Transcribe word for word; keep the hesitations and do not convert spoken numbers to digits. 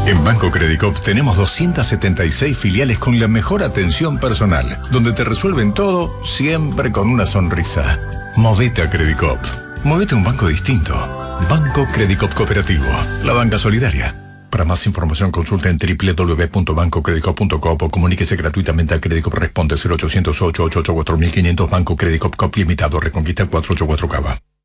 En Banco Credicop tenemos doscientas setenta y seis filiales con la mejor atención personal, donde te resuelven todo siempre con una sonrisa. Movete a Credicop. Movete a un banco distinto. Banco Credicop Cooperativo. La banca solidaria. Para más información consulta en doble u doble u doble u punto banco credicop punto com o comuníquese gratuitamente al Credicop Responde cero ochocientos ocho ocho ocho cuatro mil quinientos Banco Credicop Cop Limitado Reconquista cuatrocientos ochenta y cuatro Cava.